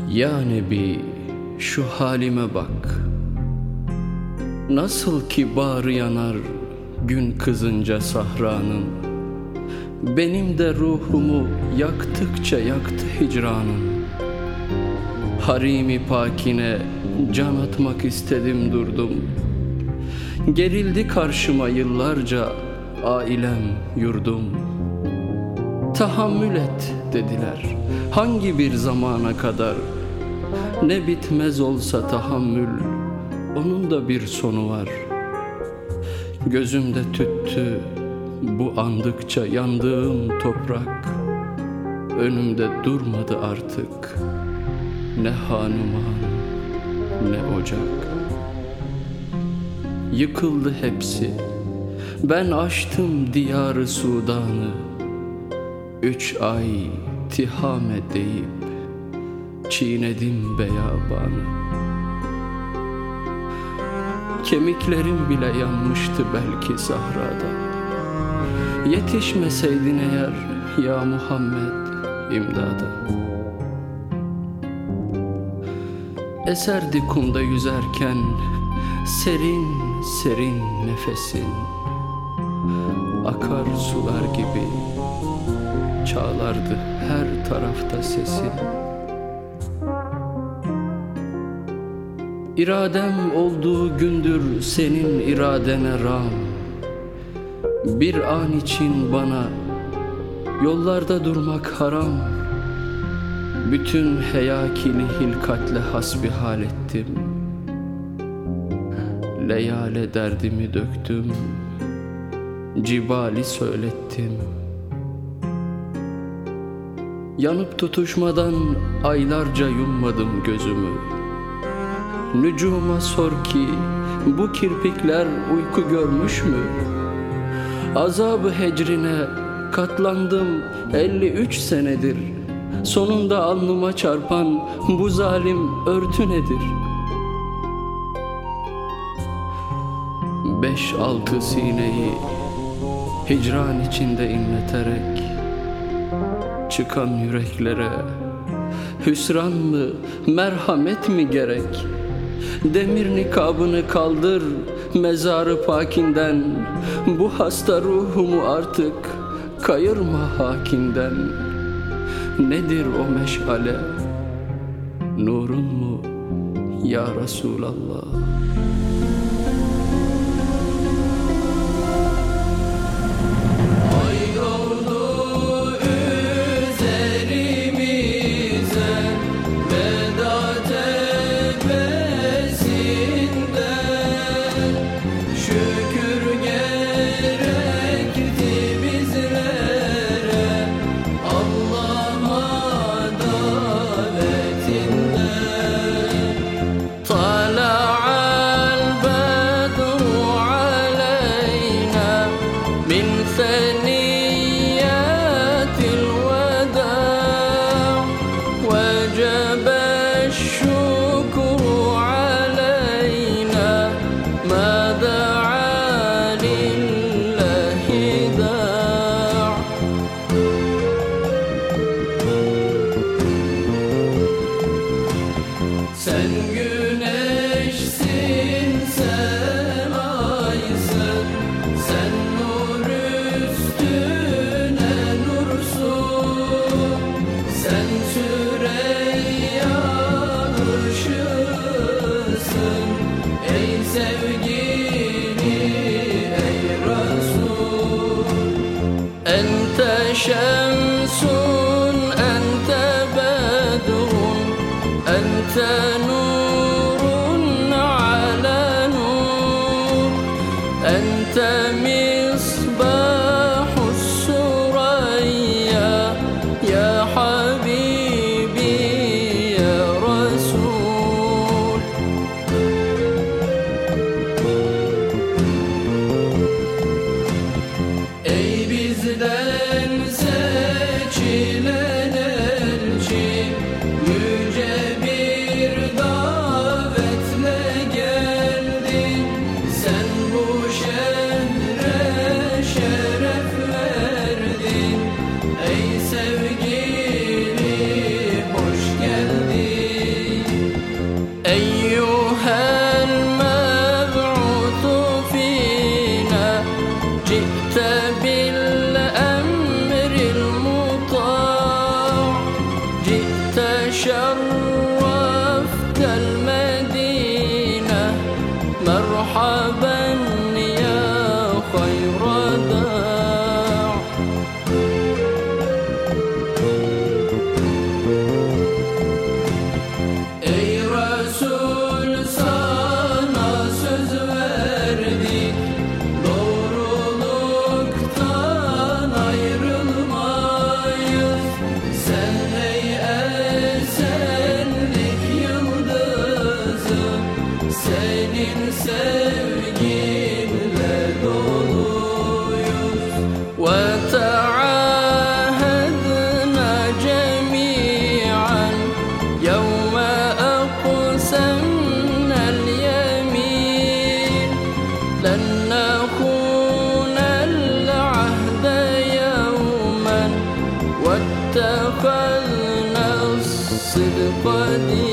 Ya Nebi, şu halime bak. Nasıl ki bağrı yanar gün kızınca sahranın, benim de ruhumu yaktıkça yaktı hicranın. Harimi pakine can atmak istedim durdum. Gerildi karşıma yıllarca ailem yurdum. Tahammül et dediler, hangi bir zamana kadar? Ne bitmez olsa tahammül, onun da bir sonu var. Gözümde tüttü bu andıkça yandığım toprak. Önümde durmadı artık ne hanuman ne ocak. Yıkıldı hepsi, ben aştım diyarı Sudan'ı. 3 ay tihame deyip çiğnedim beyabanı. Kemiklerim bile yanmıştı belki sahrada. Yetişmeseydin eğer ya Muhammed imdada. Eserdi kumda yüzerken serin serin nefesin. Akar sular gibi çağlardı her tarafta sesin. İradem olduğu gündür senin iradene rağm. Bir an için bana yollarda durmak haram. Bütün heyakini hilkatle hasbihal ettim. Leyale derdimi döktüm, cibali söylettim. Yanıp tutuşmadan aylarca yummadım gözümü. Nücuma sor ki bu kirpikler uyku görmüş mü? Azab-ı hecrine katlandım 53 senedir. Sonunda alnıma çarpan bu zalim örtü nedir? 5-6 sineyi hicran içinde inleterek çıkan yüreklere hüsran mı, merhamet mi gerek? Demir nikabını kaldır mezarı pakinden. Bu hasta ruhumu artık kayırma hakinden. Nedir o meşale? Nurun mu ya Resulallah? Sen güneşsin, sen aysın, sen nur üstüne nursun. Sen Süreyya ışığısın, ey sevgili, ey Resul. Ente şemsun, ente bedrun, ente nurun ala nur. Ente misbahus suraya, ya habibi ya Resul. Ey bizden seçilen elçi, yüce bir davetle geldin. Sen bu şehre şeref verdin. Ey sevgili hoş geldin. kadim